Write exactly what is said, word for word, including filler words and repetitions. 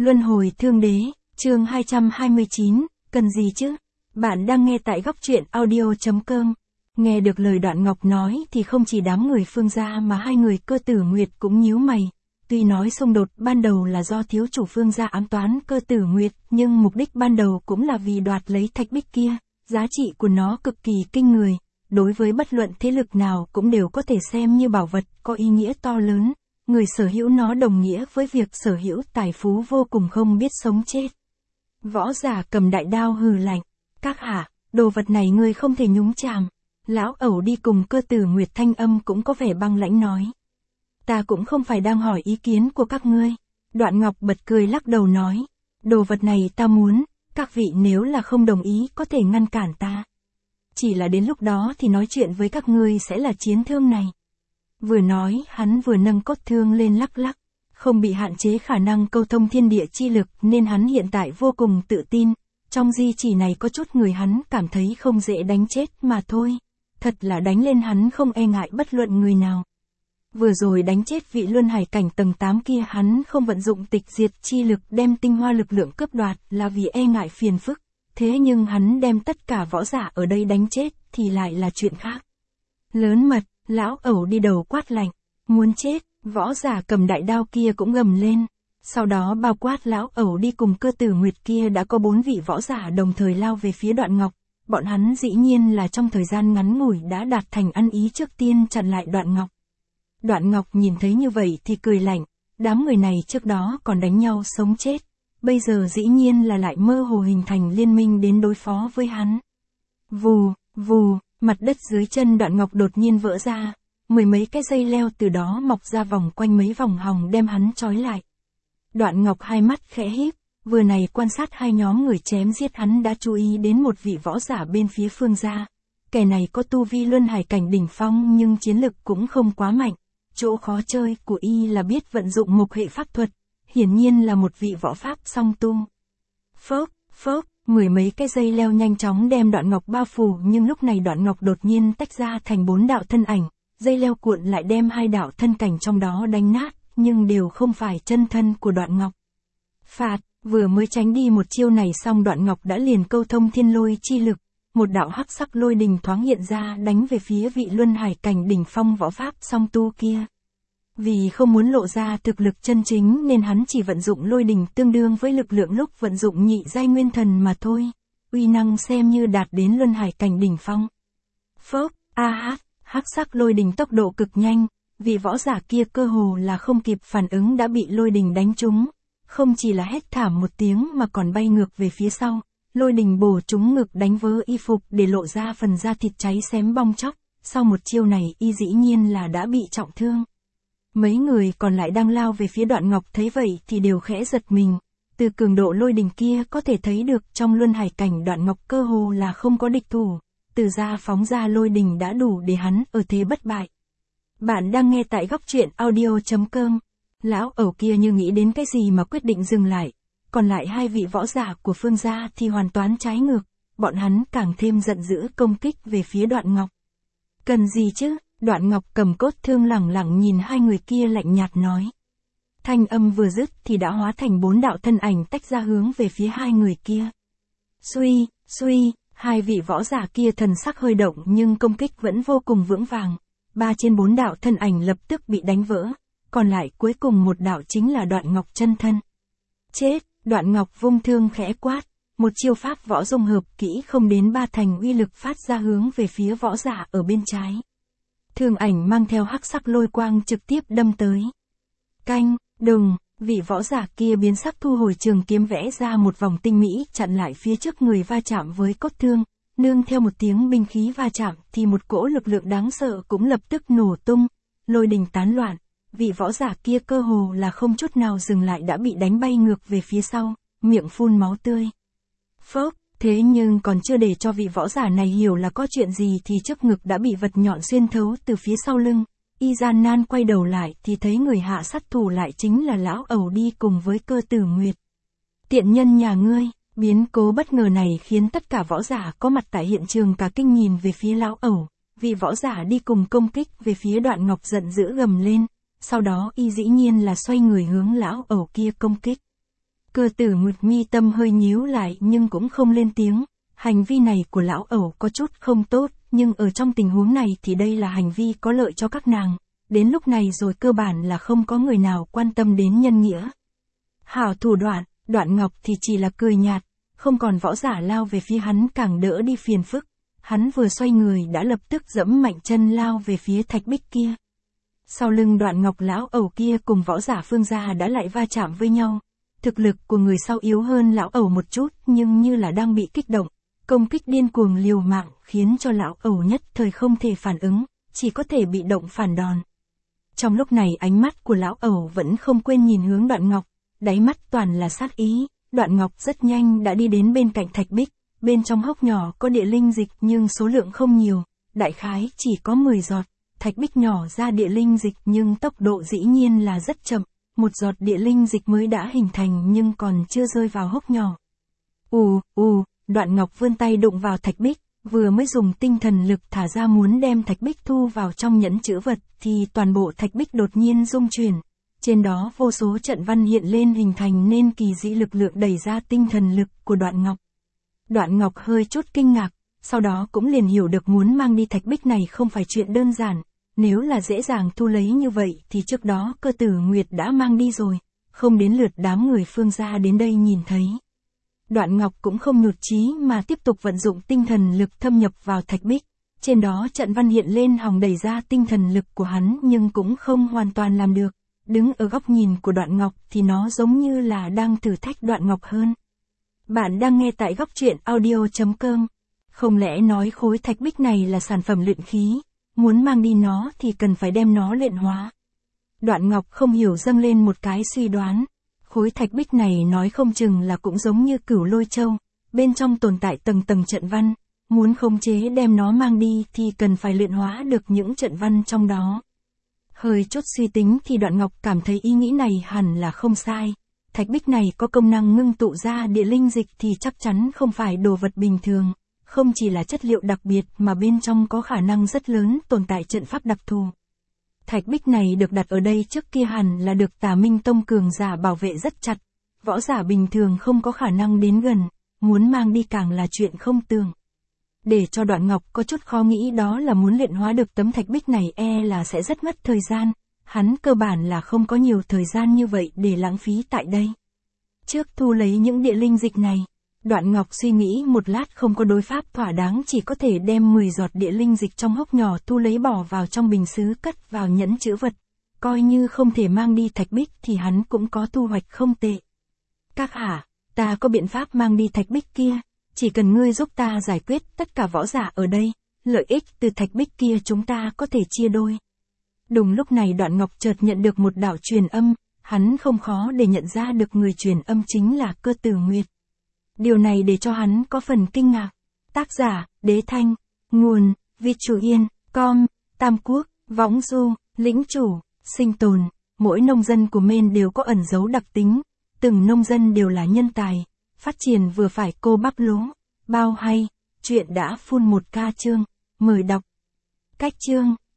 Luân hồi thương đế, chương hai trăm hai mươi chín, cần gì chứ? Bạn đang nghe tại góc truyện audio.com. Nghe được lời Đoạn Ngọc nói thì không chỉ đám người Phương gia mà hai người Cơ Tử Nguyệt cũng nhíu mày. Tuy nói xung đột ban đầu là do thiếu chủ Phương gia ám toán Cơ Tử Nguyệt, nhưng mục đích ban đầu cũng là vì đoạt lấy thạch bích kia, giá trị của nó cực kỳ kinh người, đối với bất luận thế lực nào cũng đều có thể xem như bảo vật, có ý nghĩa to lớn. Người sở hữu nó đồng nghĩa với việc sở hữu tài phú vô cùng không biết sống chết. Võ giả cầm đại đao hừ lạnh, các hạ, đồ vật này ngươi không thể nhúng chàm. Lão ẩu đi cùng Cơ Tử Nguyệt thanh âm cũng có vẻ băng lãnh nói. Ta cũng không phải đang hỏi ý kiến của các ngươi. Đoạn Ngọc bật cười lắc đầu nói, đồ vật này ta muốn, các vị nếu là không đồng ý có thể ngăn cản ta. Chỉ là đến lúc đó thì nói chuyện với các ngươi sẽ là chiến thương này. Vừa nói, hắn vừa nâng cốt thương lên lắc lắc, không bị hạn chế khả năng câu thông thiên địa chi lực nên hắn hiện tại vô cùng tự tin, trong di chỉ này có chút người hắn cảm thấy không dễ đánh chết mà thôi, thật là đánh lên hắn không e ngại bất luận người nào. Vừa rồi đánh chết vị luân hải cảnh tầng tám kia hắn không vận dụng tịch diệt chi lực đem tinh hoa lực lượng cướp đoạt là vì e ngại phiền phức, thế nhưng hắn đem tất cả võ giả ở đây đánh chết thì lại là chuyện khác. Lớn mật. Lão ẩu đi đầu quát lạnh, muốn chết, võ giả cầm đại đao kia cũng gầm lên. Sau đó bao quát lão ẩu đi cùng Cơ Tử Nguyệt kia đã có bốn vị võ giả đồng thời lao về phía Đoạn Ngọc. Bọn hắn dĩ nhiên là trong thời gian ngắn ngủi đã đạt thành ăn ý trước tiên chặn lại Đoạn Ngọc. Đoạn Ngọc nhìn thấy như vậy thì cười lạnh, đám người này trước đó còn đánh nhau sống chết, bây giờ dĩ nhiên là lại mơ hồ hình thành liên minh đến đối phó với hắn. Vù, vù. Mặt đất dưới chân Đoạn Ngọc đột nhiên vỡ ra, mười mấy cái dây leo từ đó mọc ra vòng quanh mấy vòng hòng đem hắn trói lại. Đoạn Ngọc hai mắt khẽ híp, vừa này quan sát hai nhóm người chém giết hắn đã chú ý đến một vị võ giả bên phía Phương gia. Kẻ này có tu vi luân hải cảnh đỉnh phong nhưng chiến lực cũng không quá mạnh, chỗ khó chơi của y là biết vận dụng mộc hệ pháp thuật, hiển nhiên là một vị võ pháp song tu. Phốc, phốc. Mười mấy cái dây leo nhanh chóng đem Đoạn Ngọc bao phủ nhưng lúc này Đoạn Ngọc đột nhiên tách ra thành bốn đạo thân ảnh, dây leo cuộn lại đem hai đạo thân cảnh trong đó đánh nát, nhưng đều không phải chân thân của Đoạn Ngọc. Phạt, vừa mới tránh đi một chiêu này xong Đoạn Ngọc đã liền câu thông thiên lôi chi lực, một đạo hắc sắc lôi đình thoáng hiện ra đánh về phía vị luân hải cảnh đỉnh phong võ pháp song tu kia. Vì không muốn lộ ra thực lực chân chính nên hắn chỉ vận dụng lôi đình tương đương với lực lượng lúc vận dụng nhị giai nguyên thần mà thôi, uy năng xem như đạt đến luân hải cảnh đỉnh phong. Phốc, a hát, hắc sắc lôi đình tốc độ cực nhanh, vị võ giả kia cơ hồ là không kịp phản ứng đã bị lôi đình đánh trúng, không chỉ là hét thảm một tiếng mà còn bay ngược về phía sau, lôi đình bổ trúng ngực đánh vỡ y phục để lộ ra phần da thịt cháy xém bong chóc, sau một chiêu này y dĩ nhiên là đã bị trọng thương. Mấy người còn lại đang lao về phía Đoạn Ngọc thấy vậy thì đều khẽ giật mình, từ cường độ lôi đình kia có thể thấy được trong luân hải cảnh Đoạn Ngọc cơ hồ là không có địch thủ, từ ra phóng ra lôi đình đã đủ để hắn ở thế bất bại. Bạn đang nghe tại góc truyện audio.com, lão ẩu kia như nghĩ đến cái gì mà quyết định dừng lại, còn lại hai vị võ giả của Phương gia thì hoàn toàn trái ngược, bọn hắn càng thêm giận dữ công kích về phía Đoạn Ngọc. Cần gì chứ? Đoạn Ngọc cầm cốt thương lẳng lặng nhìn hai người kia lạnh nhạt nói. Thanh âm vừa dứt thì đã hóa thành bốn đạo thân ảnh tách ra hướng về phía hai người kia. Suy, suy, hai vị võ giả kia thần sắc hơi động nhưng công kích vẫn vô cùng vững vàng. Ba trên bốn đạo thân ảnh lập tức bị đánh vỡ, còn lại cuối cùng một đạo chính là Đoạn Ngọc chân thân. Chết, Đoạn Ngọc vung thương khẽ quát, một chiêu pháp võ dung hợp kỹ không đến ba thành uy lực phát ra hướng về phía võ giả ở bên trái. Thương ảnh mang theo hắc sắc lôi quang trực tiếp đâm tới. Canh, đừng, vị võ giả kia biến sắc thu hồi trường kiếm vẽ ra một vòng tinh mỹ chặn lại phía trước người va chạm với cốt thương, nương theo một tiếng binh khí va chạm thì một cỗ lực lượng đáng sợ cũng lập tức nổ tung, lôi đình tán loạn, vị võ giả kia cơ hồ là không chút nào dừng lại đã bị đánh bay ngược về phía sau, miệng phun máu tươi. Phốc. Thế nhưng còn chưa để cho vị võ giả này hiểu là có chuyện gì thì trước ngực đã bị vật nhọn xuyên thấu từ phía sau lưng, y gian nan quay đầu lại thì thấy người hạ sát thủ lại chính là lão ẩu đi cùng với Cơ Tử Nguyệt. Tiện nhân nhà ngươi, biến cố bất ngờ này khiến tất cả võ giả có mặt tại hiện trường cả kinh nhìn về phía lão ẩu, vị võ giả đi cùng công kích về phía Đoạn Ngọc giận dữ gầm lên, sau đó y dĩ nhiên là xoay người hướng lão ẩu kia công kích. Cơ Tử Nguyệt mi tâm hơi nhíu lại nhưng cũng không lên tiếng. Hành vi này của lão ẩu có chút không tốt, nhưng ở trong tình huống này thì đây là hành vi có lợi cho các nàng. Đến lúc này rồi cơ bản là không có người nào quan tâm đến nhân nghĩa. Hảo thủ đoạn, Đoạn Ngọc thì chỉ là cười nhạt, không còn võ giả lao về phía hắn càng đỡ đi phiền phức. Hắn vừa xoay người đã lập tức giẫm mạnh chân lao về phía thạch bích kia. Sau lưng Đoạn Ngọc lão ẩu kia cùng võ giả Phương gia đã lại va chạm với nhau. Thực lực của người sau yếu hơn lão ẩu một chút nhưng như là đang bị kích động. Công kích điên cuồng liều mạng khiến cho lão ẩu nhất thời không thể phản ứng, chỉ có thể bị động phản đòn. Trong lúc này ánh mắt của lão ẩu vẫn không quên nhìn hướng Đoạn Ngọc, đáy mắt toàn là sát ý. Đoạn Ngọc rất nhanh đã đi đến bên cạnh thạch bích, bên trong hốc nhỏ có địa linh dịch nhưng số lượng không nhiều, đại khái chỉ có mười giọt. Thạch bích nhỏ ra địa linh dịch nhưng tốc độ dĩ nhiên là rất chậm, một giọt địa linh dịch mới đã hình thành nhưng còn chưa rơi vào hốc nhỏ. Ù, ù, Đoạn Ngọc vươn tay đụng vào thạch bích, vừa mới dùng tinh thần lực thả ra muốn đem thạch bích thu vào trong nhẫn chữ vật thì toàn bộ thạch bích đột nhiên rung chuyển. Trên đó vô số trận văn hiện lên hình thành nên kỳ dị lực lượng đẩy ra tinh thần lực của Đoạn Ngọc. Đoạn Ngọc hơi chút kinh ngạc, sau đó cũng liền hiểu được muốn mang đi thạch bích này không phải chuyện đơn giản. Nếu là dễ dàng thu lấy như vậy thì trước đó Cơ Tử Nguyệt đã mang đi rồi, không đến lượt đám người Phương gia đến đây nhìn thấy. Đoạn Ngọc cũng không nhụt chí mà tiếp tục vận dụng tinh thần lực thâm nhập vào thạch bích. Trên đó trận văn hiện lên hòng đẩy ra tinh thần lực của hắn nhưng cũng không hoàn toàn làm được. Đứng ở góc nhìn của Đoạn Ngọc thì nó giống như là đang thử thách Đoạn Ngọc hơn. Bạn đang nghe tại góc truyện audio chấm com. Không lẽ nói khối thạch bích này là sản phẩm luyện khí, muốn mang đi nó thì cần phải đem nó luyện hóa. Đoạn Ngọc không hiểu dâng lên một cái suy đoán. Khối thạch bích này nói không chừng là cũng giống như Cửu Lôi Châu, bên trong tồn tại tầng tầng trận văn, muốn khống chế đem nó mang đi thì cần phải luyện hóa được những trận văn trong đó. Hơi chút suy tính thì Đoạn Ngọc cảm thấy ý nghĩ này hẳn là không sai. Thạch bích này có công năng ngưng tụ ra địa linh dịch thì chắc chắn không phải đồ vật bình thường, không chỉ là chất liệu đặc biệt mà bên trong có khả năng rất lớn tồn tại trận pháp đặc thù. Thạch bích này được đặt ở đây trước kia hẳn là được Tà Minh Tông cường giả bảo vệ rất chặt, võ giả bình thường không có khả năng đến gần, muốn mang đi càng là chuyện không tưởng. Để cho Đoạn Ngọc có chút khó nghĩ đó là muốn luyện hóa được tấm thạch bích này e là sẽ rất mất thời gian, hắn cơ bản là không có nhiều thời gian như vậy để lãng phí tại đây. Trước thu lấy những địa linh dịch này, Đoạn Ngọc suy nghĩ một lát không có đối pháp thỏa đáng chỉ có thể đem mười giọt địa linh dịch trong hốc nhỏ thu lấy bỏ vào trong bình sứ cất vào nhẫn chữ vật. Coi như không thể mang đi thạch bích thì hắn cũng có thu hoạch không tệ. Các hạ, ta có biện pháp mang đi thạch bích kia, chỉ cần ngươi giúp ta giải quyết tất cả võ giả ở đây, lợi ích từ thạch bích kia chúng ta có thể chia đôi. Đúng lúc này Đoạn Ngọc chợt nhận được một đạo truyền âm, hắn không khó để nhận ra được người truyền âm chính là Cơ Tử Nguyệt. Điều này để cho hắn có phần kinh ngạc. Tác giả, Đế Thanh. Nguồn, Việt Chủ Yên, com, Tam Quốc, Võng Du, Lĩnh Chủ, Sinh Tồn. Mỗi nông dân của Maine đều có ẩn dấu đặc tính. Từng nông dân đều là nhân tài. Phát triển vừa phải cô bắp lúa. Bao hay. Chuyện đã full một ca chương. Mời đọc. Cách chương.